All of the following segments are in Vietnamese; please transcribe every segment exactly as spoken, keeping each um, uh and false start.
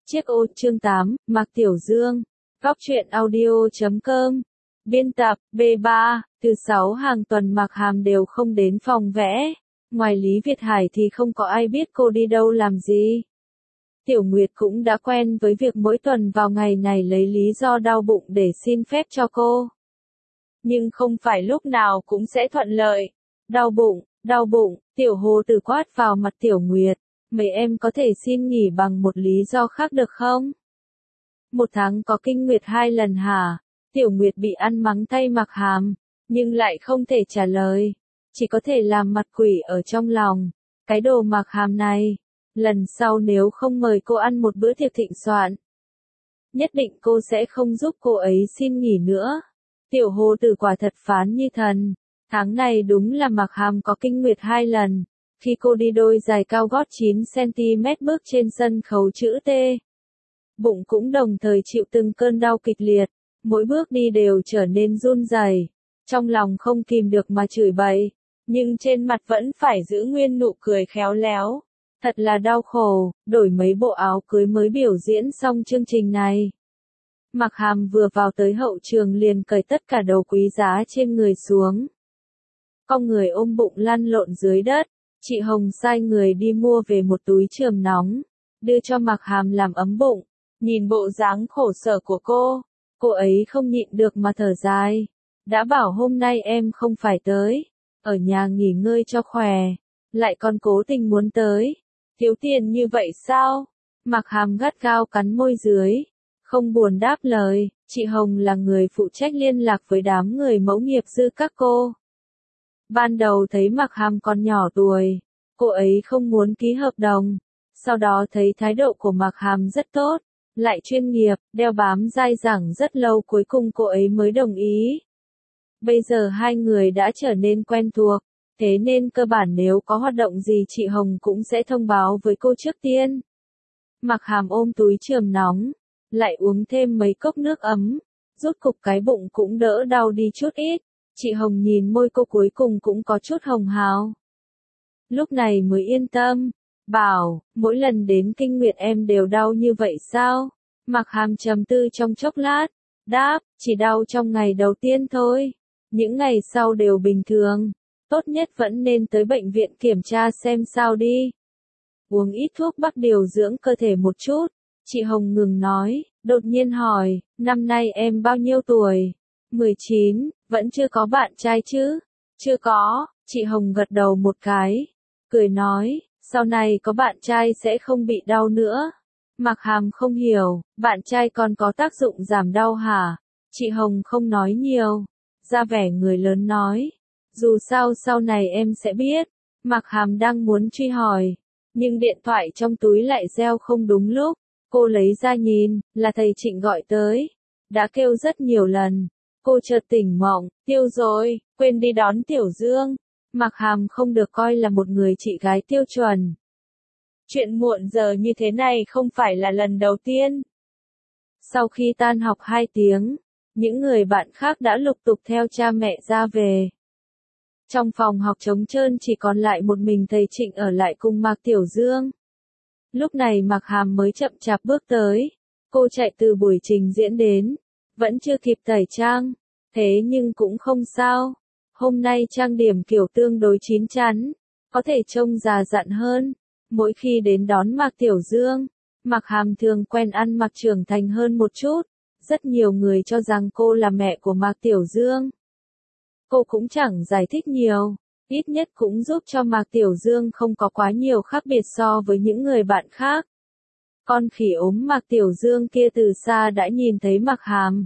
Chiếc ô chương tám, Mạc Tiểu Dương. Góc truyện audio chấm com. Biên tập, B ba, thứ sáu hàng tuần Mạc Hàm đều không đến phòng vẽ. Ngoài Lý Việt Hải thì không có ai biết cô đi đâu làm gì. Tiểu Nguyệt cũng đã quen với việc mỗi tuần vào ngày này lấy lý do đau bụng để xin phép cho cô. Nhưng không phải lúc nào cũng sẽ thuận lợi. Đau bụng, đau bụng, Tiểu Hồ Tử quát vào mặt Tiểu Nguyệt. Mấy em có thể xin nghỉ bằng một lý do khác được không? Một tháng có kinh nguyệt hai lần hả? Tiểu Nguyệt bị ăn mắng thay Mạc Hàm, nhưng lại không thể trả lời. Chỉ có thể làm mặt quỷ ở trong lòng. Cái đồ Mạc Hàm này, lần sau nếu không mời cô ăn một bữa tiệc thịnh soạn, nhất định cô sẽ không giúp cô ấy xin nghỉ nữa. Tiểu Hồ Tử quả thật phán như thần. Tháng này đúng là Mạc Hàm có kinh nguyệt hai lần. Khi cô đi đôi giày cao gót chín xăng ti mét bước trên sân khấu chữ T. Bụng cũng đồng thời chịu từng cơn đau kịch liệt, mỗi bước đi đều trở nên run rẩy, trong lòng không kìm được mà chửi bậy, nhưng trên mặt vẫn phải giữ nguyên nụ cười khéo léo. Thật là đau khổ, đổi mấy bộ áo cưới mới biểu diễn xong chương trình này. Mạc Hàm vừa vào tới hậu trường liền cởi tất cả đồ quý giá trên người xuống. Con người ôm bụng lăn lộn dưới đất. Chị Hồng sai người đi mua về một túi chườm nóng, đưa cho Mạc Hàm làm ấm bụng. Nhìn bộ dáng khổ sở của cô, cô ấy không nhịn được mà thở dài. Đã bảo hôm nay em không phải tới, ở nhà nghỉ ngơi cho khỏe, lại còn cố tình muốn tới. Thiếu tiền như vậy sao? Mạc Hàm gắt gao cắn môi dưới, không buồn đáp lời. Chị Hồng là người phụ trách liên lạc với đám người mẫu nghiệp dư các cô. Ban đầu thấy Mạc Hàm còn nhỏ tuổi, cô ấy không muốn ký hợp đồng. Sau đó thấy thái độ của Mạc Hàm rất tốt, lại chuyên nghiệp, đeo bám dai dẳng rất lâu, cuối cùng cô ấy mới đồng ý. Bây giờ hai người đã trở nên quen thuộc, thế nên cơ bản nếu có hoạt động gì chị Hồng cũng sẽ thông báo với cô trước tiên. Mạc Hàm ôm túi chườm nóng, lại uống thêm mấy cốc nước ấm, rốt cục cái bụng cũng đỡ đau đi chút ít. Chị Hồng nhìn môi cô cuối cùng cũng có chút hồng hào. Lúc này mới yên tâm, bảo, mỗi lần đến kinh nguyệt em đều đau như vậy sao? Mạc Hàm trầm tư trong chốc lát, đáp, chỉ đau trong ngày đầu tiên thôi. Những ngày sau đều bình thường, tốt nhất vẫn nên tới bệnh viện kiểm tra xem sao đi. Uống ít thuốc bắc điều dưỡng cơ thể một chút. Chị Hồng ngừng nói, đột nhiên hỏi, năm nay em bao nhiêu tuổi? mười chín, vẫn chưa có bạn trai chứ? Chưa có, chị Hồng gật đầu một cái, cười nói, sau này có bạn trai sẽ không bị đau nữa. Mạc Hàm không hiểu, bạn trai còn có tác dụng giảm đau hả? Chị Hồng không nói nhiều, ra vẻ người lớn nói, dù sao sau này em sẽ biết. Mạc Hàm đang muốn truy hỏi, nhưng điện thoại trong túi lại reo không đúng lúc. Cô lấy ra nhìn, là thầy Trịnh gọi tới, đã kêu rất nhiều lần. Cô chợt tỉnh mộng, tiêu rồi, quên đi đón Tiểu Dương. Mạc Hàm không được coi là một người chị gái tiêu chuẩn. Chuyện muộn giờ như thế này không phải là lần đầu tiên. Sau khi tan học hai tiếng, những người bạn khác đã lục tục theo cha mẹ ra về. Trong phòng học trống trơn chỉ còn lại một mình thầy Trịnh ở lại cùng Mạc Tiểu Dương. Lúc này Mạc Hàm mới chậm chạp bước tới. Cô chạy từ buổi trình diễn đến, vẫn chưa kịp tẩy trang, thế nhưng cũng không sao. Hôm nay trang điểm kiểu tương đối chín chắn, có thể trông già dặn hơn. Mỗi khi đến đón Mạc Tiểu Dương, Mạc Hàm thường quen ăn mặc trưởng thành hơn một chút. Rất nhiều người cho rằng cô là mẹ của Mạc Tiểu Dương. Cô cũng chẳng giải thích nhiều, ít nhất cũng giúp cho Mạc Tiểu Dương không có quá nhiều khác biệt so với những người bạn khác. Con khỉ ốm Mạc Tiểu Dương kia từ xa đã nhìn thấy Mạc Hàm.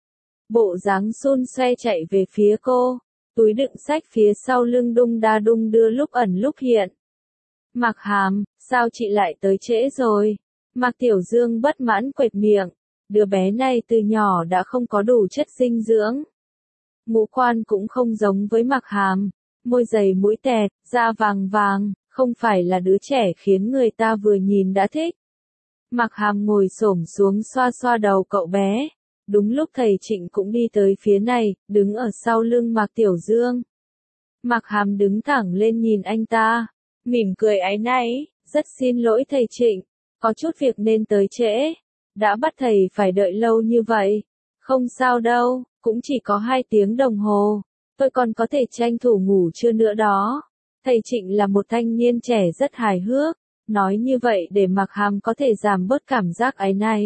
Bộ dáng xun xoe chạy về phía cô, túi đựng sách phía sau lưng đung đa đung đưa lúc ẩn lúc hiện. Mạc Hàm, sao chị lại tới trễ rồi? Mạc Tiểu Dương bất mãn quệt miệng, đứa bé này từ nhỏ đã không có đủ chất dinh dưỡng. Ngũ quan cũng không giống với Mạc Hàm, môi dày mũi tẹt, da vàng vàng, không phải là đứa trẻ khiến người ta vừa nhìn đã thích. Mạc Hàm ngồi xổm xuống xoa xoa đầu cậu bé. Đúng lúc thầy Trịnh cũng đi tới phía này, đứng ở sau lưng Mạc Tiểu Dương. Mạc Hàm đứng thẳng lên nhìn anh ta, mỉm cười áy náy, rất xin lỗi thầy Trịnh, có chút việc nên tới trễ. Đã bắt thầy phải đợi lâu như vậy. Không sao đâu, cũng chỉ có hai tiếng đồng hồ. Tôi còn có thể tranh thủ ngủ trưa nữa đó. Thầy Trịnh là một thanh niên trẻ rất hài hước. Nói như vậy để Mạc Hàm có thể giảm bớt cảm giác áy náy.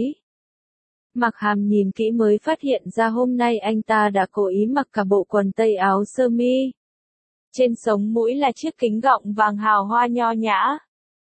Mạc Hàm nhìn kỹ mới phát hiện ra hôm nay anh ta đã cố ý mặc cả bộ quần tây áo sơ mi. Trên sống mũi là chiếc kính gọng vàng hào hoa nho nhã.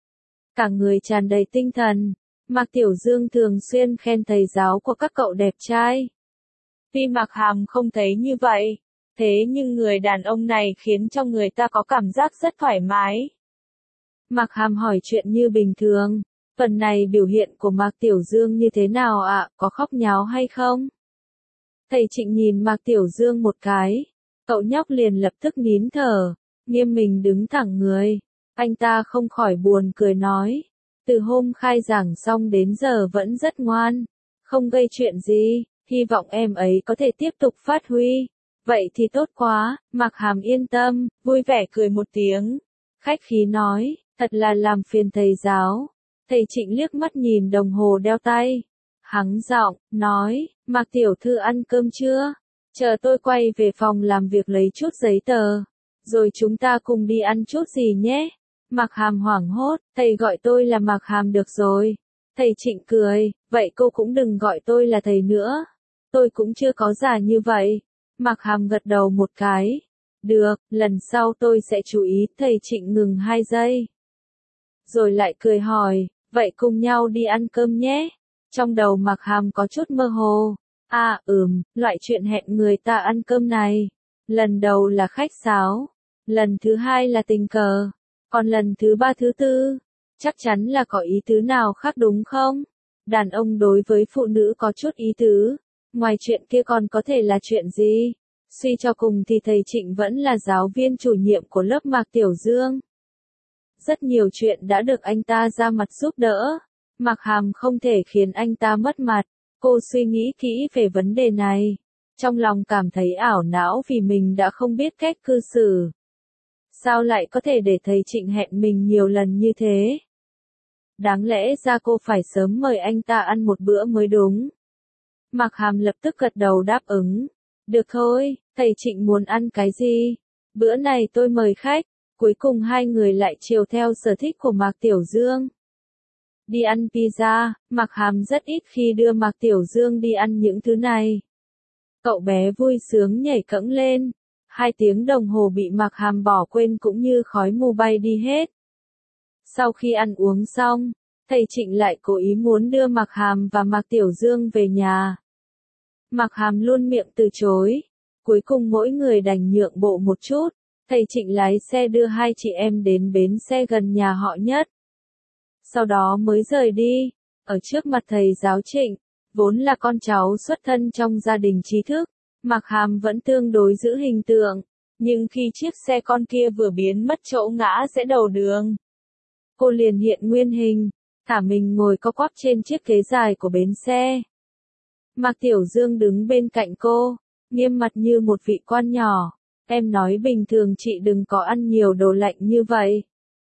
Cả người tràn đầy tinh thần. Mạc Tiểu Dương thường xuyên khen thầy giáo của các cậu đẹp trai. Tuy Mạc Hàm không thấy như vậy, thế nhưng người đàn ông này khiến cho người ta có cảm giác rất thoải mái. Mạc Hàm hỏi chuyện như bình thường. Phần này biểu hiện của Mạc Tiểu Dương như thế nào ạ, à? Có khóc nháo hay không? Thầy Trịnh nhìn Mạc Tiểu Dương một cái. Cậu nhóc liền lập tức nín thở, nghiêm mình đứng thẳng người. Anh ta không khỏi buồn cười nói. Từ hôm khai giảng xong đến giờ vẫn rất ngoan. Không gây chuyện gì, hy vọng em ấy có thể tiếp tục phát huy. Vậy thì tốt quá, Mạc Hàm yên tâm, vui vẻ cười một tiếng. Khách khí nói, thật là làm phiền thầy giáo. Thầy Trịnh liếc mắt nhìn đồng hồ đeo tay. Hắng giọng, nói, Mạc Tiểu Thư ăn cơm chưa? Chờ tôi quay về phòng làm việc lấy chút giấy tờ. Rồi chúng ta cùng đi ăn chút gì nhé? Mạc Hàm hoảng hốt, thầy gọi tôi là Mạc Hàm được rồi. Thầy Trịnh cười, vậy cô cũng đừng gọi tôi là thầy nữa. Tôi cũng chưa có già như vậy. Mạc Hàm gật đầu một cái. Được, lần sau tôi sẽ chú ý. Thầy Trịnh ngừng hai giây. Rồi lại cười hỏi, vậy cùng nhau đi ăn cơm nhé. Trong đầu Mạc Hàm có chút mơ hồ. À, ừm, loại chuyện hẹn người ta ăn cơm này. Lần đầu là khách sáo. Lần thứ hai là tình cờ. Còn lần thứ ba thứ tư, chắc chắn là có ý tứ nào khác đúng không? Đàn ông đối với phụ nữ có chút ý tứ. Ngoài chuyện kia còn có thể là chuyện gì? Suy cho cùng thì thầy Trịnh vẫn là giáo viên chủ nhiệm của lớp Mạc Tiểu Dương. Rất nhiều chuyện đã được anh ta ra mặt giúp đỡ. Mạc Hàm không thể khiến anh ta mất mặt. Cô suy nghĩ kỹ về vấn đề này. Trong lòng cảm thấy ảo não vì mình đã không biết cách cư xử. Sao lại có thể để thầy Trịnh hẹn mình nhiều lần như thế? Đáng lẽ ra cô phải sớm mời anh ta ăn một bữa mới đúng. Mạc Hàm lập tức gật đầu đáp ứng. Được thôi, thầy Trịnh muốn ăn cái gì? Bữa này tôi mời khách. Cuối cùng hai người lại chiều theo sở thích của Mạc Tiểu Dương. Đi ăn pizza, Mạc Hàm rất ít khi đưa Mạc Tiểu Dương đi ăn những thứ này. Cậu bé vui sướng nhảy cẫng lên. Hai tiếng đồng hồ bị Mạc Hàm bỏ quên cũng như khói mù bay đi hết. Sau khi ăn uống xong, thầy Trịnh lại cố ý muốn đưa Mạc Hàm và Mạc Tiểu Dương về nhà. Mạc Hàm luôn miệng từ chối. Cuối cùng mỗi người đành nhượng bộ một chút. Thầy Trịnh lái xe đưa hai chị em đến bến xe gần nhà họ nhất. Sau đó mới rời đi. Ở trước mặt thầy giáo Trịnh, vốn là con cháu xuất thân trong gia đình trí thức, Mạc Hàm vẫn tương đối giữ hình tượng. Nhưng khi chiếc xe con kia vừa biến mất chỗ ngã rẽ đầu đường, cô liền hiện nguyên hình, thả mình ngồi co quắp trên chiếc ghế dài của bến xe. Mạc Tiểu Dương đứng bên cạnh cô, nghiêm mặt như một vị quan nhỏ. Em nói bình thường chị đừng có ăn nhiều đồ lạnh như vậy.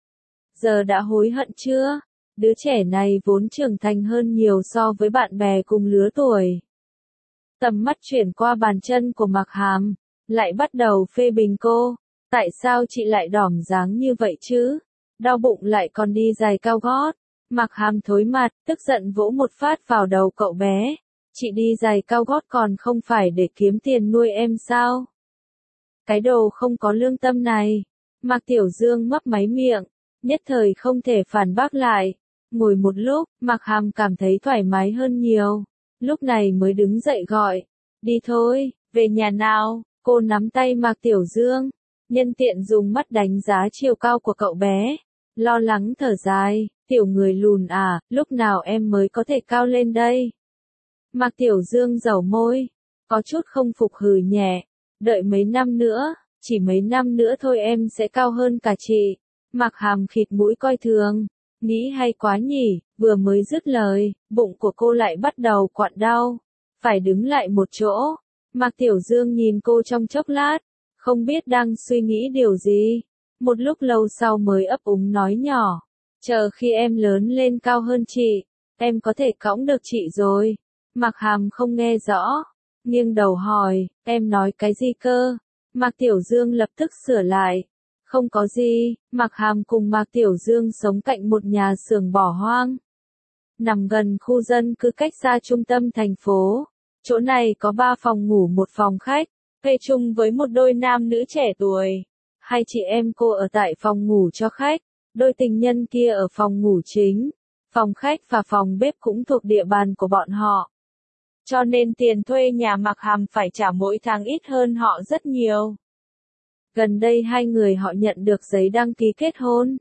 Giờ đã hối hận chưa? Đứa trẻ này vốn trưởng thành hơn nhiều so với bạn bè cùng lứa tuổi. Tầm mắt chuyển qua bàn chân của Mạc Hàm, lại bắt đầu phê bình cô. Tại sao chị lại đỏm dáng như vậy chứ? Đau bụng lại còn đi giày cao gót. Mạc Hàm thối mặt, tức giận vỗ một phát vào đầu cậu bé. Chị đi giày cao gót còn không phải để kiếm tiền nuôi em sao? Cái đồ không có lương tâm này. Mạc Tiểu Dương mấp máy miệng, nhất thời không thể phản bác lại. Ngồi một lúc, Mạc Hàm cảm thấy thoải mái hơn nhiều. Lúc này mới đứng dậy gọi. Đi thôi, về nhà nào. Cô nắm tay Mạc Tiểu Dương, nhân tiện dùng mắt đánh giá chiều cao của cậu bé. Lo lắng thở dài, tiểu người lùn à, lúc nào em mới có thể cao lên đây? Mạc Tiểu Dương dẩu môi, có chút không phục hừ nhẹ. Đợi mấy năm nữa, chỉ mấy năm nữa thôi em sẽ cao hơn cả chị. Mạc Hàm khịt mũi coi thường. Nghĩ hay quá nhỉ, vừa mới dứt lời, bụng của cô lại bắt đầu quặn đau. Phải đứng lại một chỗ. Mạc Tiểu Dương nhìn cô trong chốc lát, không biết đang suy nghĩ điều gì. Một lúc lâu sau mới ấp úng nói nhỏ. Chờ khi em lớn lên cao hơn chị, em có thể cõng được chị rồi. Mạc Hàm không nghe rõ, nghiêng đầu hỏi, em nói cái gì cơ? Mạc Tiểu Dương lập tức sửa lại. Không có gì, Mạc Hàm cùng Mạc Tiểu Dương sống cạnh một nhà xưởng bỏ hoang. Nằm gần khu dân cư cách xa trung tâm thành phố. Chỗ này có ba phòng ngủ một phòng khách, thuê chung với một đôi nam nữ trẻ tuổi. Hai chị em cô ở tại phòng ngủ cho khách, đôi tình nhân kia ở phòng ngủ chính. Phòng khách và phòng bếp cũng thuộc địa bàn của bọn họ. Cho nên tiền thuê nhà Mạc Hàm phải trả mỗi tháng ít hơn họ rất nhiều. Gần đây hai người họ nhận được giấy đăng ký kết hôn.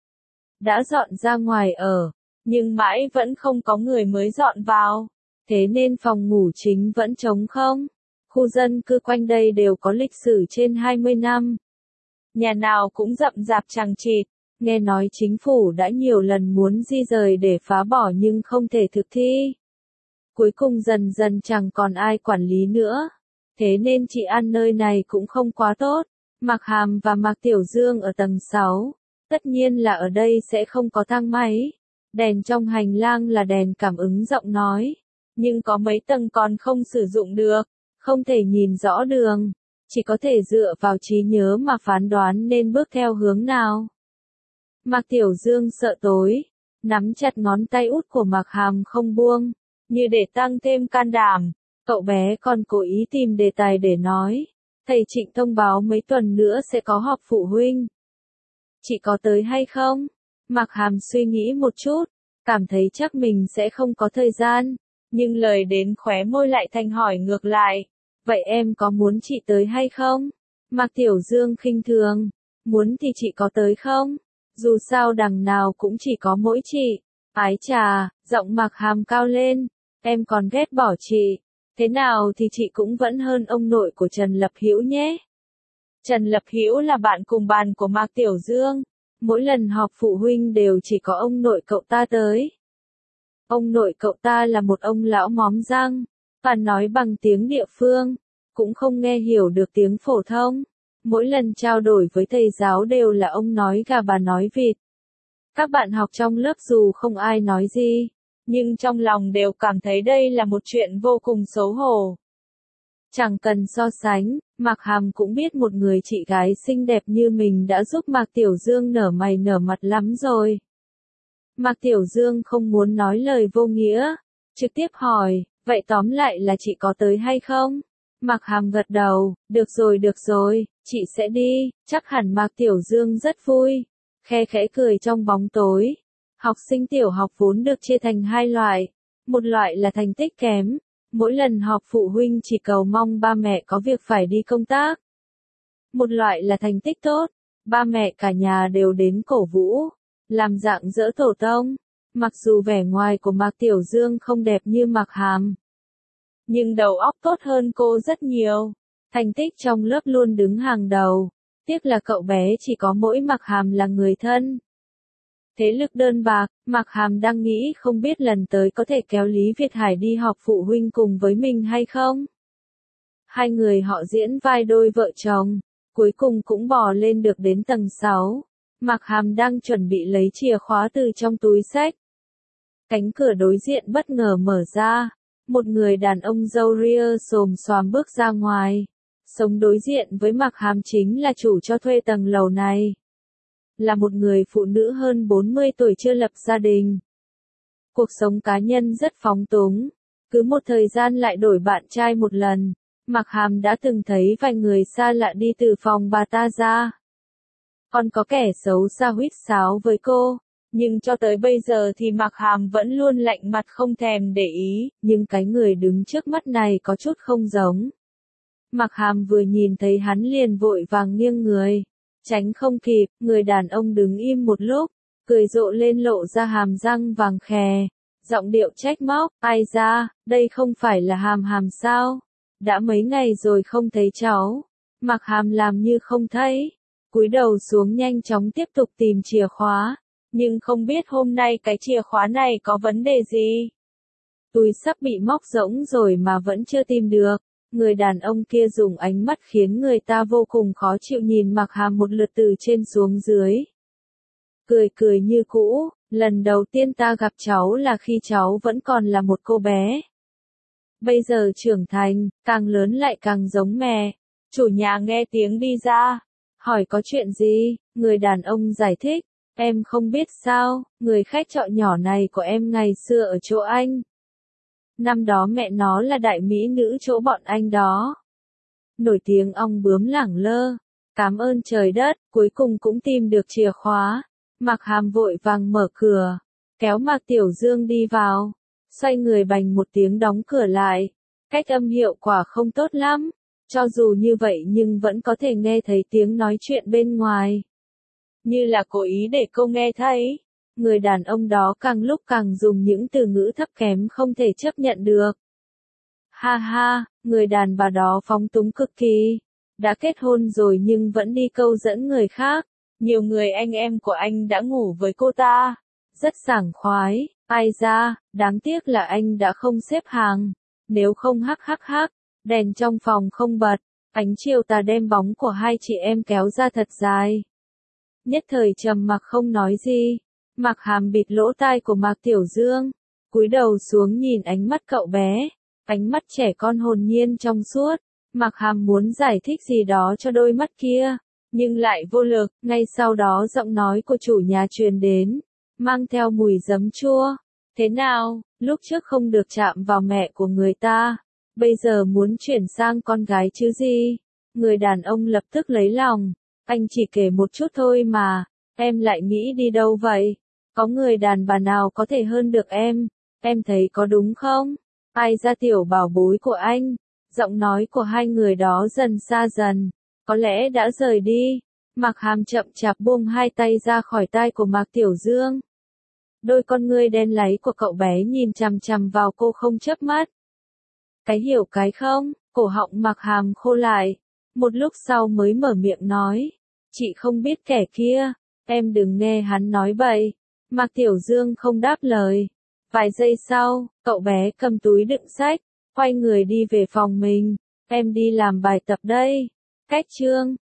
Đã dọn ra ngoài ở, nhưng mãi vẫn không có người mới dọn vào. Thế nên phòng ngủ chính vẫn trống không. Khu dân cư quanh đây đều có lịch sử trên hai mươi năm. Nhà nào cũng rậm rạp chằng chịt. Nghe nói chính phủ đã nhiều lần muốn di rời để phá bỏ nhưng không thể thực thi. Cuối cùng dần dần chẳng còn ai quản lý nữa. Thế nên chị ăn nơi này cũng không quá tốt. Mạc Hàm và Mạc Tiểu Dương ở tầng sáu. Tất nhiên là ở đây sẽ không có thang máy. Đèn trong hành lang là đèn cảm ứng giọng nói. Nhưng có mấy tầng còn không sử dụng được. Không thể nhìn rõ đường. Chỉ có thể dựa vào trí nhớ mà phán đoán nên bước theo hướng nào. Mạc Tiểu Dương sợ tối. Nắm chặt ngón tay út của Mạc Hàm không buông. Như để tăng thêm can đảm. Cậu bé còn cố ý tìm đề tài để nói. Thầy Trịnh thông báo mấy tuần nữa sẽ có họp phụ huynh. Chị có tới hay không? Mạc Hàm suy nghĩ một chút. Cảm thấy chắc mình sẽ không có thời gian. Nhưng lời đến khóe môi lại thành hỏi ngược lại. Vậy em có muốn chị tới hay không? Mạc Tiểu Dương khinh thường. Muốn thì chị có tới không? Dù sao đằng nào cũng chỉ có mỗi chị. Ái chà, giọng Mạc Hàm cao lên. Em còn ghét bỏ chị. Thế nào thì chị cũng vẫn hơn ông nội của Trần Lập Hữu nhé. Trần Lập Hữu là bạn cùng bàn của Mạc Tiểu Dương. Mỗi lần họp phụ huynh đều chỉ có ông nội cậu ta tới. Ông nội cậu ta là một ông lão móm răng, và nói bằng tiếng địa phương, cũng không nghe hiểu được tiếng phổ thông. Mỗi lần trao đổi với thầy giáo đều là ông nói gà bà nói vịt. Các bạn học trong lớp dù không ai nói gì, nhưng trong lòng đều cảm thấy đây là một chuyện vô cùng xấu hổ. Chẳng cần so sánh, Mạc Hàm cũng biết một người chị gái xinh đẹp như mình đã giúp Mạc Tiểu Dương nở mày nở mặt lắm rồi. Mạc Tiểu Dương không muốn nói lời vô nghĩa, trực tiếp hỏi, vậy tóm lại là chị có tới hay không? Mạc Hàm gật đầu, được rồi được rồi, chị sẽ đi, chắc hẳn Mạc Tiểu Dương rất vui. Khe khẽ cười trong bóng tối. Học sinh tiểu học vốn được chia thành hai loại. Một loại là thành tích kém. Mỗi lần họp phụ huynh chỉ cầu mong ba mẹ có việc phải đi công tác. Một loại là thành tích tốt. Ba mẹ cả nhà đều đến cổ vũ. Làm dạng dỡ tổ tông. Mặc dù vẻ ngoài của Mạc Tiểu Dương không đẹp như Mạc Hàm. Nhưng đầu óc tốt hơn cô rất nhiều. Thành tích trong lớp luôn đứng hàng đầu. Tiếc là cậu bé chỉ có mỗi Mạc Hàm là người thân. Thế lực đơn bạc, Mạc Hàm đang nghĩ không biết lần tới có thể kéo Lý Việt Hải đi họp phụ huynh cùng với mình hay không. Hai người họ diễn vai đôi vợ chồng, cuối cùng cũng bò lên được đến tầng sáu. Mạc Hàm đang chuẩn bị lấy chìa khóa từ trong túi xách. Cánh cửa đối diện bất ngờ mở ra, một người đàn ông râu ria xồm xoàm bước ra ngoài. Sống đối diện với Mạc Hàm chính là chủ cho thuê tầng lầu này. Là một người phụ nữ hơn bốn mươi tuổi chưa lập gia đình. Cuộc sống cá nhân rất phóng túng. Cứ một thời gian lại đổi bạn trai một lần. Mạc Hàm đã từng thấy vài người xa lạ đi từ phòng bà ta ra. Còn có kẻ xấu xa huýt sáo với cô. Nhưng cho tới bây giờ thì Mạc Hàm vẫn luôn lạnh mặt không thèm để ý. Nhưng cái người đứng trước mắt này có chút không giống. Mạc Hàm vừa nhìn thấy hắn liền vội vàng nghiêng người. Tránh không kịp, người đàn ông đứng im một lúc, cười rộ lên lộ ra hàm răng vàng khè. Giọng điệu trách móc, ai ra, đây không phải là Hàm Hàm sao? Đã mấy ngày rồi không thấy cháu. Mạc Hàm làm như không thấy. Cúi đầu xuống nhanh chóng tiếp tục tìm chìa khóa. Nhưng không biết hôm nay cái chìa khóa này có vấn đề gì. Túi sắp bị móc rỗng rồi mà vẫn chưa tìm được. Người đàn ông kia dùng ánh mắt khiến người ta vô cùng khó chịu nhìn Mạc Hàm một lượt từ trên xuống dưới. cười cười như cũ, lần đầu tiên ta gặp cháu là khi cháu vẫn còn là một cô bé. Bây giờ trưởng thành, càng lớn lại càng giống mẹ. Chủ nhà nghe tiếng đi ra, hỏi có chuyện gì, người đàn ông giải thích, em không biết sao, người khách trọ nhỏ này của em ngày xưa ở chỗ anh. Năm đó mẹ nó là đại mỹ nữ chỗ bọn anh đó. Nổi tiếng ong bướm lẳng lơ, cảm ơn trời đất, cuối cùng cũng tìm được chìa khóa. Mạc Hàm vội vàng mở cửa, kéo Mạc Tiểu Dương đi vào, xoay người bành một tiếng đóng cửa lại. Cách âm hiệu quả không tốt lắm, cho dù như vậy nhưng vẫn có thể nghe thấy tiếng nói chuyện bên ngoài. Như là cố ý để cô nghe thấy. Người đàn ông đó càng lúc càng dùng những từ ngữ thấp kém không thể chấp nhận được. Ha ha, người đàn bà đó phóng túng cực kỳ. Đã kết hôn rồi nhưng vẫn đi câu dẫn người khác. Nhiều người anh em của anh đã ngủ với cô ta. Rất sảng khoái, ai ra, đáng tiếc là anh đã không xếp hàng. Nếu không hắc hắc hắc, đèn trong phòng không bật, ánh chiều tà đem bóng của hai chị em kéo ra thật dài. Nhất thời trầm mặc không nói gì. Mạc Hàm bịt lỗ tai của Mạc Tiểu Dương, cúi đầu xuống nhìn ánh mắt cậu bé, ánh mắt trẻ con hồn nhiên trong suốt. Mạc Hàm muốn giải thích gì đó cho đôi mắt kia, nhưng lại vô lực. Ngay sau đó giọng nói của chủ nhà truyền đến, mang theo mùi giấm chua. Thế nào, lúc trước không được chạm vào mẹ của người ta, bây giờ muốn chuyển sang con gái chứ gì? Người đàn ông lập tức lấy lòng, anh chỉ kể một chút thôi mà, em lại nghĩ đi đâu vậy? Có người đàn bà nào có thể hơn được em, em thấy có đúng không? Ai ra tiểu bảo bối của anh? Giọng nói của hai người đó dần xa dần, có lẽ đã rời đi. Mạc Hàm chậm chạp buông hai tay ra khỏi tai của Mạc Tiểu Dương. Đôi con ngươi đen láy của cậu bé nhìn chằm chằm vào cô không chớp mắt. Cái hiểu cái không, cổ họng Mạc Hàm khô lại. Một lúc sau mới mở miệng nói, chị không biết kẻ kia, em đừng nghe hắn nói bậy. Mạc Tiểu Dương không đáp lời. Vài giây sau, cậu bé cầm túi đựng sách, quay người đi về phòng mình. Em đi làm bài tập đây. Cách chương